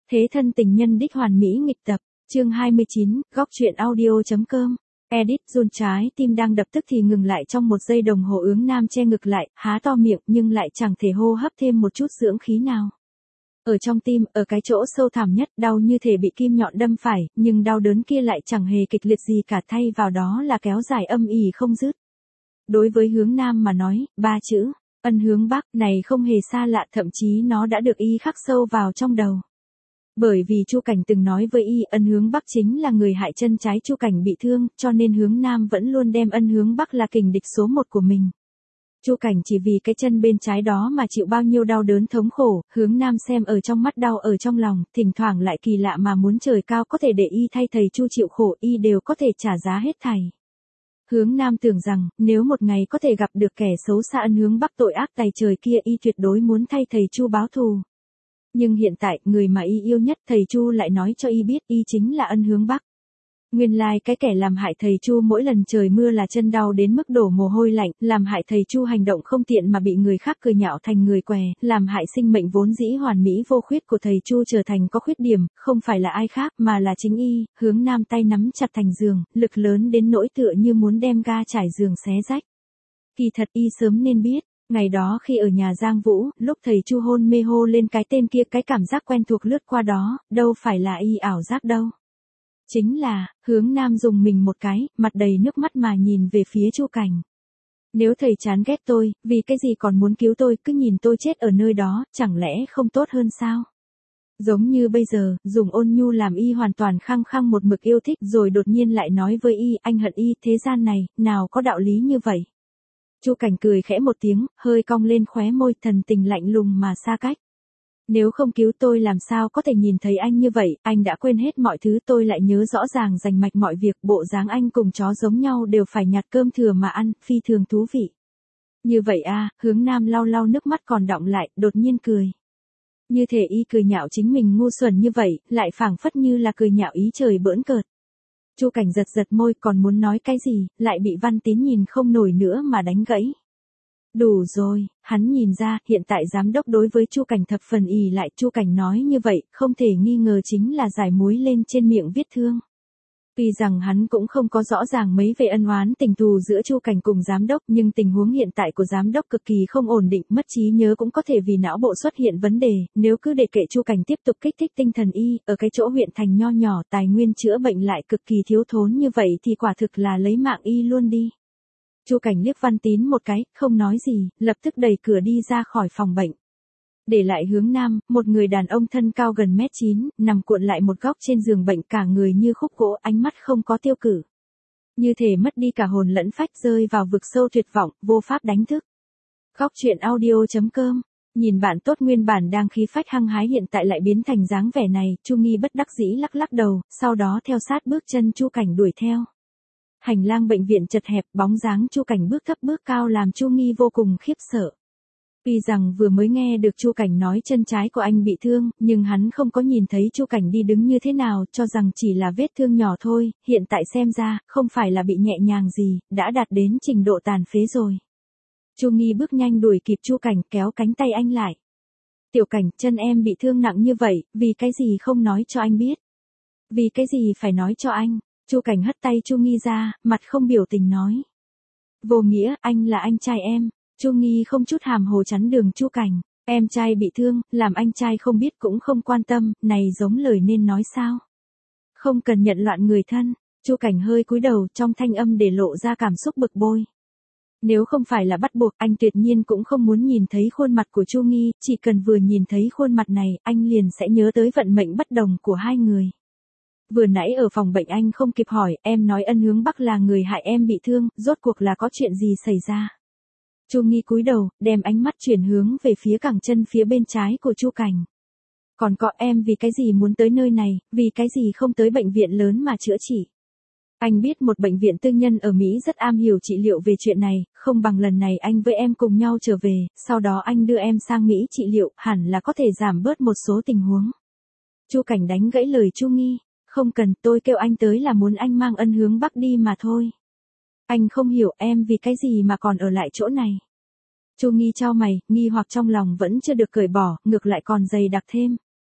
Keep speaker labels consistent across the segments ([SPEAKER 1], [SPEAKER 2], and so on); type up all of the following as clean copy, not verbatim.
[SPEAKER 1] Thế thân tình nhân đích hoàn mỹ nghịch tập, chương 29, góc truyện audio.com. Edit run trái tim đang đập tức thì ngừng lại trong 1 giây đồng hồ. Ướng Nam che ngực lại, há to miệng nhưng lại chẳng thể hô hấp thêm một chút dưỡng khí nào. Ở trong tim, ở cái chỗ sâu thẳm nhất, đau như thể bị kim nhọn đâm phải, nhưng đau đớn kia lại chẳng hề kịch liệt gì cả, thay vào đó là kéo dài âm ỉ không dứt. Đối với Hướng Nam mà nói, 3 chữ, ân hướng Bắc này không hề xa lạ, thậm chí nó đã được y khắc sâu vào trong đầu. Bởi vì Chu Cảnh từng nói với y, ân hướng Bắc chính là người hại chân trái Chu Cảnh bị thương, cho nên Hướng Nam vẫn luôn đem ân hướng Bắc là kình địch số 1 của mình. Chu Cảnh chỉ vì cái chân bên trái đó mà chịu bao nhiêu đau đớn thống khổ, Hướng Nam xem ở trong mắt, đau ở trong lòng, thỉnh thoảng lại kỳ lạ mà muốn trời cao có thể để y thay thầy Chu chịu khổ, y đều có thể trả giá hết thảy. Hướng Nam tưởng rằng, nếu một ngày có thể gặp được kẻ xấu xa ân hướng Bắc tội ác tày trời kia, y tuyệt đối muốn thay thầy Chu báo thù. Nhưng hiện tại, người mà y yêu nhất, thầy Chu lại nói cho y biết y chính là ân hướng Bắc. Nguyên lai cái kẻ làm hại thầy Chu mỗi lần trời mưa là chân đau đến mức đổ mồ hôi lạnh, làm hại thầy Chu hành động không tiện mà bị người khác cười nhạo thành người què, làm hại sinh mệnh vốn dĩ hoàn mỹ vô khuyết của thầy Chu trở thành có khuyết điểm, không phải là ai khác mà là chính y. Hướng Nam tay nắm chặt thành giường, lực lớn đến nỗi tựa như muốn đem ga trải giường xé rách. Kỳ thật y sớm nên biết. Ngày đó khi ở nhà Giang Vũ, lúc thầy Chu hôn mê hô lên cái tên kia, cái cảm giác quen thuộc lướt qua đó, đâu phải là y ảo giác đâu. Chính là, Hướng Nam dùng mình một cái, mặt đầy nước mắt mà nhìn về phía Chu Cảnh. Nếu thầy chán ghét tôi, vì cái gì còn muốn cứu tôi, cứ nhìn tôi chết ở nơi đó, chẳng lẽ không tốt hơn sao? Giống như bây giờ, dùng ôn nhu làm y hoàn toàn khăng khăng một mực yêu thích, rồi đột nhiên lại nói với y, anh hận y, thế gian này, nào có đạo lý như vậy? Chu Cảnh cười khẽ một tiếng, hơi cong lên khóe môi, thần tình lạnh lùng mà xa cách. Nếu không cứu tôi làm sao có thể nhìn thấy anh như vậy, anh đã quên hết mọi thứ, tôi lại nhớ rõ ràng rành mạch mọi việc, bộ dáng anh cùng chó giống nhau, đều phải nhặt cơm thừa mà ăn, phi thường thú vị. Như vậy à, Hướng Nam lau lau nước mắt còn đọng lại, đột nhiên cười. Như thể y cười nhạo chính mình ngu xuẩn như vậy, lại phảng phất như là cười nhạo ý trời bỡn cợt. Chu Cảnh giật giật môi, còn muốn nói cái gì, lại bị Văn Tín nhìn không nổi nữa mà đánh gãy. Đủ rồi, hắn nhìn ra, hiện tại giám đốc đối với Chu Cảnh thập phần ỷ lại. Chu Cảnh nói như vậy, không thể nghi ngờ chính là giải muối lên trên miệng vết thương. Tuy rằng hắn cũng không có rõ ràng mấy về ân oán tình thù giữa Chu Cảnh cùng giám đốc, nhưng tình huống hiện tại của giám đốc cực kỳ không ổn định, mất trí nhớ cũng có thể vì não bộ xuất hiện vấn đề, nếu cứ để kệ Chu Cảnh tiếp tục kích thích tinh thần y, ở cái chỗ huyện thành nho nhỏ, tài nguyên chữa bệnh lại cực kỳ thiếu thốn như vậy thì quả thực là lấy mạng y luôn đi. Chu Cảnh liếc Văn Tín một cái, không nói gì, lập tức đẩy cửa đi ra khỏi phòng bệnh. Để lại Hướng Nam, một người đàn ông thân cao gần 1m9, nằm cuộn lại một góc trên giường bệnh, cả người như khúc gỗ, ánh mắt không có tiêu cự. Như thể mất đi cả hồn lẫn phách, rơi vào vực sâu tuyệt vọng, vô pháp đánh thức. Góc truyện audio.com. Nhìn bạn tốt nguyên bản đang khí phách hăng hái hiện tại lại biến thành dáng vẻ này, Chu Nghi bất đắc dĩ lắc lắc đầu, sau đó theo sát bước chân Chu Cảnh đuổi theo. Hành lang bệnh viện chật hẹp, bóng dáng Chu Cảnh bước thấp bước cao làm Chu Nghi vô cùng khiếp sợ. Tuy rằng vừa mới nghe được Chu Cảnh nói chân trái của anh bị thương, nhưng hắn không có nhìn thấy Chu Cảnh đi đứng như thế nào, cho rằng chỉ là vết thương nhỏ thôi, hiện tại xem ra, không phải là bị nhẹ nhàng gì, đã đạt đến trình độ tàn phế rồi. Chu Nghi bước nhanh đuổi kịp Chu Cảnh, kéo cánh tay anh lại. Tiểu Cảnh, chân em bị thương nặng như vậy, vì cái gì không nói cho anh biết? Vì cái gì phải nói cho anh? Chu Cảnh hất tay Chu Nghi ra, mặt không biểu tình nói. Vô nghĩa, anh là anh trai em. Chu Nghi không chút hàm hồ chắn đường Chu Cảnh. Em trai bị thương, làm anh trai không biết cũng không quan tâm, này giống lời nên nói sao? Không cần nhận loạn người thân. Chu Cảnh hơi cúi đầu, trong thanh âm để lộ ra cảm xúc bực bội. Nếu không phải là bắt buộc, anh tuyệt nhiên cũng không muốn nhìn thấy khuôn mặt của Chu Nghi, chỉ cần vừa nhìn thấy khuôn mặt này, anh liền sẽ nhớ tới vận mệnh bất đồng của hai người. Vừa nãy ở phòng bệnh anh không kịp hỏi, em nói ân hướng Bắc là người hại em bị thương, rốt cuộc là có chuyện gì xảy ra? Chu Nghi cúi đầu, đem ánh mắt chuyển hướng về phía cẳng chân phía bên trái của Chu Cảnh. Còn có em vì cái gì muốn tới nơi này, vì cái gì không tới bệnh viện lớn mà chữa trị? Anh biết một bệnh viện tư nhân ở Mỹ rất am hiểu trị liệu về chuyện này, không bằng lần này anh với em cùng nhau trở về, sau đó anh đưa em sang Mỹ trị liệu, hẳn là có thể giảm bớt một số tình huống. Chu Cảnh đánh gãy lời Chu Nghi. Không cần, tôi kêu anh tới là muốn anh mang ân hướng Bắc đi mà thôi. Anh không hiểu em vì cái gì mà còn ở lại chỗ này. Chu Nghi chau mày, nghi hoặc trong lòng vẫn chưa được cởi bỏ, ngược lại còn dày đặc thêm.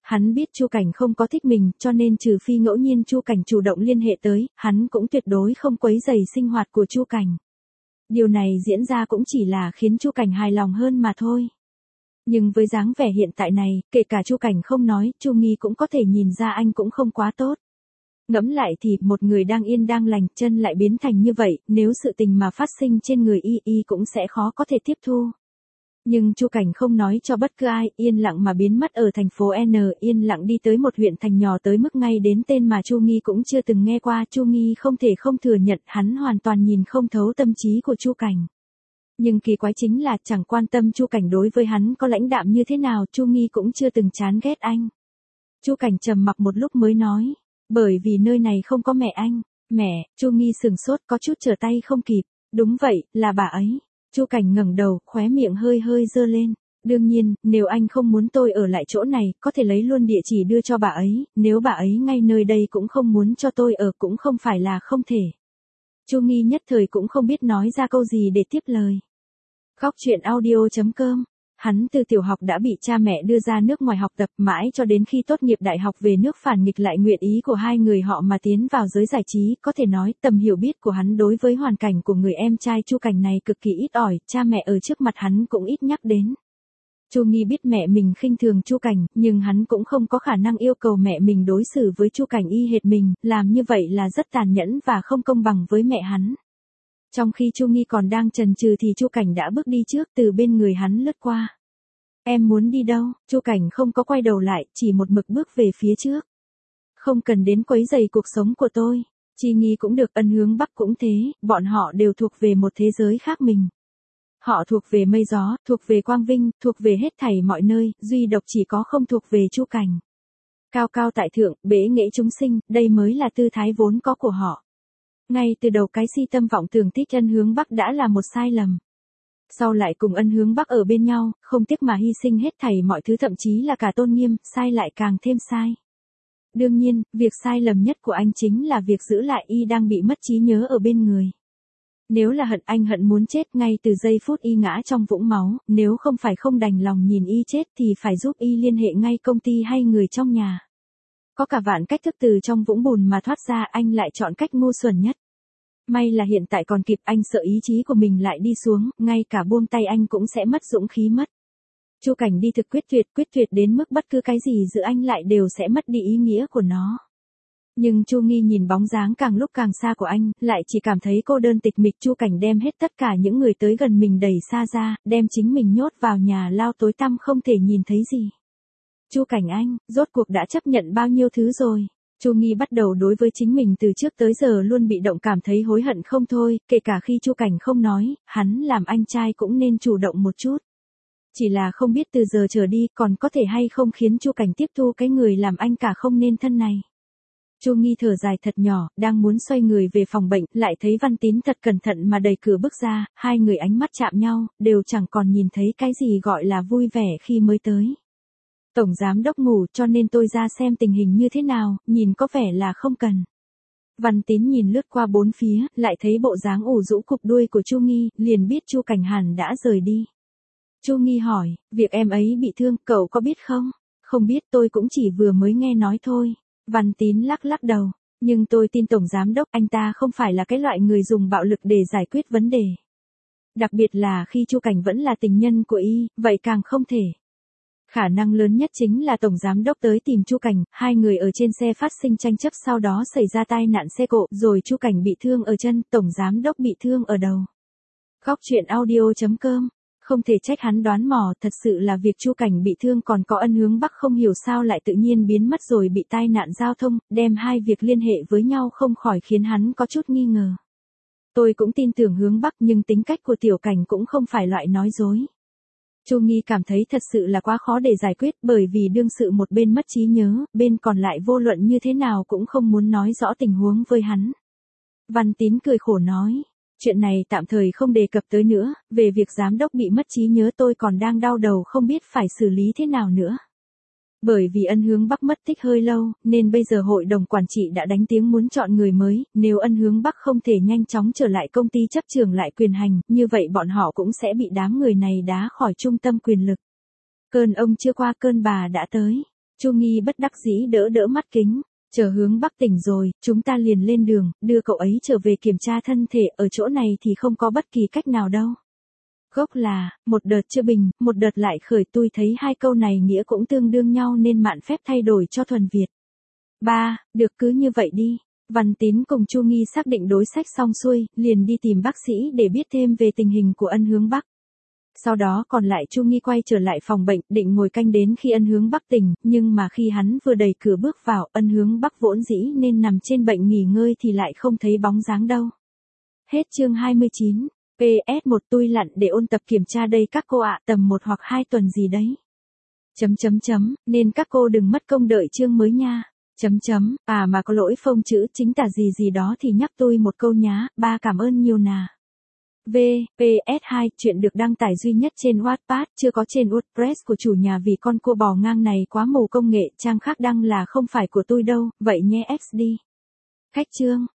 [SPEAKER 1] Hắn biết Chu Cảnh không có thích mình, cho nên trừ phi ngẫu nhiên Chu Cảnh chủ động liên hệ tới, hắn cũng tuyệt đối không quấy rầy sinh hoạt của Chu Cảnh. Điều này diễn ra cũng chỉ là khiến Chu Cảnh hài lòng hơn mà thôi. Nhưng với dáng vẻ hiện tại này, kể cả Chu Cảnh không nói, Chu Nghi cũng có thể nhìn ra anh cũng không quá tốt. Ngẫm lại thì, một người đang yên đang lành, chân lại biến thành như vậy, nếu sự tình mà phát sinh trên người y cũng sẽ khó có thể tiếp thu. Nhưng Chu Cảnh không nói cho bất cứ ai, yên lặng mà biến mất ở thành phố N, yên lặng đi tới một huyện thành nhỏ tới mức ngay đến tên mà Chu Nghi cũng chưa từng nghe qua. Chu Nghi không thể không thừa nhận hắn hoàn toàn nhìn không thấu tâm trí của Chu Cảnh. Nhưng kỳ quái chính là chẳng quan tâm Chu Cảnh đối với hắn có lãnh đạm như thế nào, Chu Nghi cũng chưa từng chán ghét anh. Chu Cảnh trầm mặc một lúc mới nói, bởi vì nơi này không có mẹ anh. Mẹ? Chu Nghi sừng sốt có chút trở tay không kịp. Đúng vậy, là bà ấy. Chu Cảnh ngẩng đầu, khóe miệng hơi hơi giơ lên. Đương nhiên, nếu anh không muốn tôi ở lại chỗ này, có thể lấy luôn địa chỉ đưa cho bà ấy, nếu bà ấy ngay nơi đây cũng không muốn cho tôi ở cũng không phải là không thể. Chu Nghi nhất thời cũng không biết nói ra câu gì để tiếp lời. Góc truyện audio.com. Hắn từ tiểu học đã bị cha mẹ đưa ra nước ngoài học tập, mãi cho đến khi tốt nghiệp đại học về nước phản nghịch lại nguyện ý của hai người họ mà tiến vào giới giải trí. Có thể nói tầm hiểu biết của hắn đối với hoàn cảnh của người em trai Chu Cảnh này cực kỳ ít ỏi, cha mẹ ở trước mặt hắn cũng ít nhắc đến. Chu Nghi biết mẹ mình khinh thường Chu Cảnh, nhưng hắn cũng không có khả năng yêu cầu mẹ mình đối xử với Chu Cảnh y hệt mình, làm như vậy là rất tàn nhẫn và không công bằng với mẹ hắn. Trong khi Chu Nghi còn đang chần chừ thì Chu Cảnh đã bước đi trước, từ bên người hắn lướt qua. Em muốn đi đâu? Chu Cảnh không có quay đầu lại, chỉ một mực bước về phía trước. Không cần đến quấy rầy cuộc sống của tôi. Chi Nghi cũng được, Ân Hướng Bắc cũng thế, bọn họ đều thuộc về một thế giới khác mình. Họ thuộc về mây gió, thuộc về quang vinh, thuộc về hết thảy mọi nơi, duy độc chỉ có không thuộc về Chu Cảnh. Cao cao tại thượng, bế nghệ chúng sinh, đây mới là tư thái vốn có của họ. Ngay từ đầu cái si tâm vọng tưởng thích Ân Hướng Bắc đã là một sai lầm. Sau lại cùng Ân Hướng Bắc ở bên nhau, không tiếc mà hy sinh hết thảy mọi thứ, thậm chí là cả tôn nghiêm, sai lại càng thêm sai. Đương nhiên, việc sai lầm nhất của anh chính là việc giữ lại y đang bị mất trí nhớ ở bên người. Nếu là hận, anh hận muốn chết ngay từ giây phút y ngã trong vũng máu, nếu không phải không đành lòng nhìn y chết thì phải giúp y liên hệ ngay công ty hay người trong nhà. Có cả vạn cách thức từ trong vũng bùn mà thoát ra, anh lại chọn cách ngu xuẩn nhất. May là hiện tại còn kịp, anh sợ ý chí của mình lại đi xuống, ngay cả buông tay anh cũng sẽ mất dũng khí mất. Chu Cảnh đi thực quyết tuyệt đến mức bất cứ cái gì giữa anh lại đều sẽ mất đi ý nghĩa của nó. Nhưng Chu Nghi nhìn bóng dáng càng lúc càng xa của anh, lại chỉ cảm thấy cô đơn tịch mịch. Chu Cảnh đem hết tất cả những người tới gần mình đẩy xa ra, đem chính mình nhốt vào nhà lao tối tăm không thể nhìn thấy gì. Chu Cảnh anh, rốt cuộc đã chấp nhận bao nhiêu thứ rồi? Chu Nghi bắt đầu đối với chính mình từ trước tới giờ luôn bị động cảm thấy hối hận không thôi, kể cả khi Chu Cảnh không nói, hắn làm anh trai cũng nên chủ động một chút. Chỉ là không biết từ giờ trở đi còn có thể hay không khiến Chu Cảnh tiếp thu cái người làm anh cả không nên thân này. Chu Nghi thở dài thật nhỏ, đang muốn xoay người về phòng bệnh, lại thấy Văn Tín thật cẩn thận mà đẩy cửa bước ra, hai người ánh mắt chạm nhau, đều chẳng còn nhìn thấy cái gì gọi là vui vẻ khi mới tới. Tổng giám đốc ngủ cho nên tôi ra xem tình hình như thế nào, nhìn có vẻ là không cần. Văn Tín nhìn lướt qua bốn phía, lại thấy bộ dáng ủ rũ cụp đuôi của Chu Nghi, liền biết Chu Cảnh hẳn đã rời đi. Chu Nghi hỏi, việc em ấy bị thương, cậu có biết không? Không biết, tôi cũng chỉ vừa mới nghe nói thôi. Văn Tín lắc lắc đầu, nhưng tôi tin Tổng Giám Đốc, anh ta không phải là cái loại người dùng bạo lực để giải quyết vấn đề. Đặc biệt là khi Chu Cảnh vẫn là tình nhân của y, vậy càng không thể. Khả năng lớn nhất chính là Tổng Giám Đốc tới tìm Chu Cảnh, hai người ở trên xe phát sinh tranh chấp, sau đó xảy ra tai nạn xe cộ, rồi Chu Cảnh bị thương ở chân, Tổng Giám Đốc bị thương ở đầu. Góc truyện audio.com. Không thể trách hắn đoán mò, thật sự là việc Chu Cảnh bị thương, còn có Ân Hướng Bắc không hiểu sao lại tự nhiên biến mất rồi bị tai nạn giao thông, đem hai việc liên hệ với nhau không khỏi khiến hắn có chút nghi ngờ. Tôi cũng tin tưởng Hướng Bắc, nhưng tính cách của Tiểu Cảnh cũng không phải loại nói dối. Chu Nghi cảm thấy thật sự là quá khó để giải quyết, bởi vì đương sự một bên mất trí nhớ, bên còn lại vô luận như thế nào cũng không muốn nói rõ tình huống với hắn. Văn Tín cười khổ nói. Chuyện này tạm thời không đề cập tới nữa, về việc giám đốc bị mất trí nhớ tôi còn đang đau đầu không biết phải xử lý thế nào nữa. Bởi vì Ân Hướng Bắc mất tích hơi lâu, nên bây giờ hội đồng quản trị đã đánh tiếng muốn chọn người mới, nếu Ân Hướng Bắc không thể nhanh chóng trở lại công ty chấp chưởng lại quyền hành, như vậy bọn họ cũng sẽ bị đám người này đá khỏi trung tâm quyền lực. Cơn ông chưa qua cơn bà đã tới. Chu Nghi bất đắc dĩ đỡ đỡ mắt kính. Chờ hướng Bắc tỉnh rồi, chúng ta liền lên đường, đưa cậu ấy trở về kiểm tra thân thể, ở chỗ này thì không có bất kỳ cách nào đâu. Gốc là, một đợt chưa bình, một đợt lại khởi, tôi thấy hai câu này nghĩa cũng tương đương nhau nên mạn phép thay đổi cho thuần Việt. Ba, được cứ như vậy đi. Văn Tín cùng Chu Nghi xác định đối sách xong xuôi, liền đi tìm bác sĩ để biết thêm về tình hình của Ân Hướng Bắc. Sau đó còn lại Chu Nghi quay trở lại phòng bệnh, định ngồi canh đến khi Ân Hướng Bắc tỉnh, nhưng mà khi hắn vừa đẩy cửa bước vào, Ân Hướng Bắc vốn dĩ nên nằm trên bệnh nghỉ ngơi thì lại không thấy bóng dáng đâu. Hết chương 29. PS1 tôi lặn để ôn tập kiểm tra đây các cô ạ, tầm 1 hoặc 2 tuần gì đấy. Nên các cô đừng mất công đợi chương mới nha. À mà có lỗi phông chữ chính tả gì gì đó thì nhắc tôi một câu nhá, ba cảm ơn nhiều nà. PS2, chuyện được đăng tải duy nhất trên Wattpad, chưa có trên WordPress của chủ nhà vì con cua bò ngang này quá mù công nghệ, trang khác đăng là không phải của tôi đâu, vậy nhé XD. Khách chương.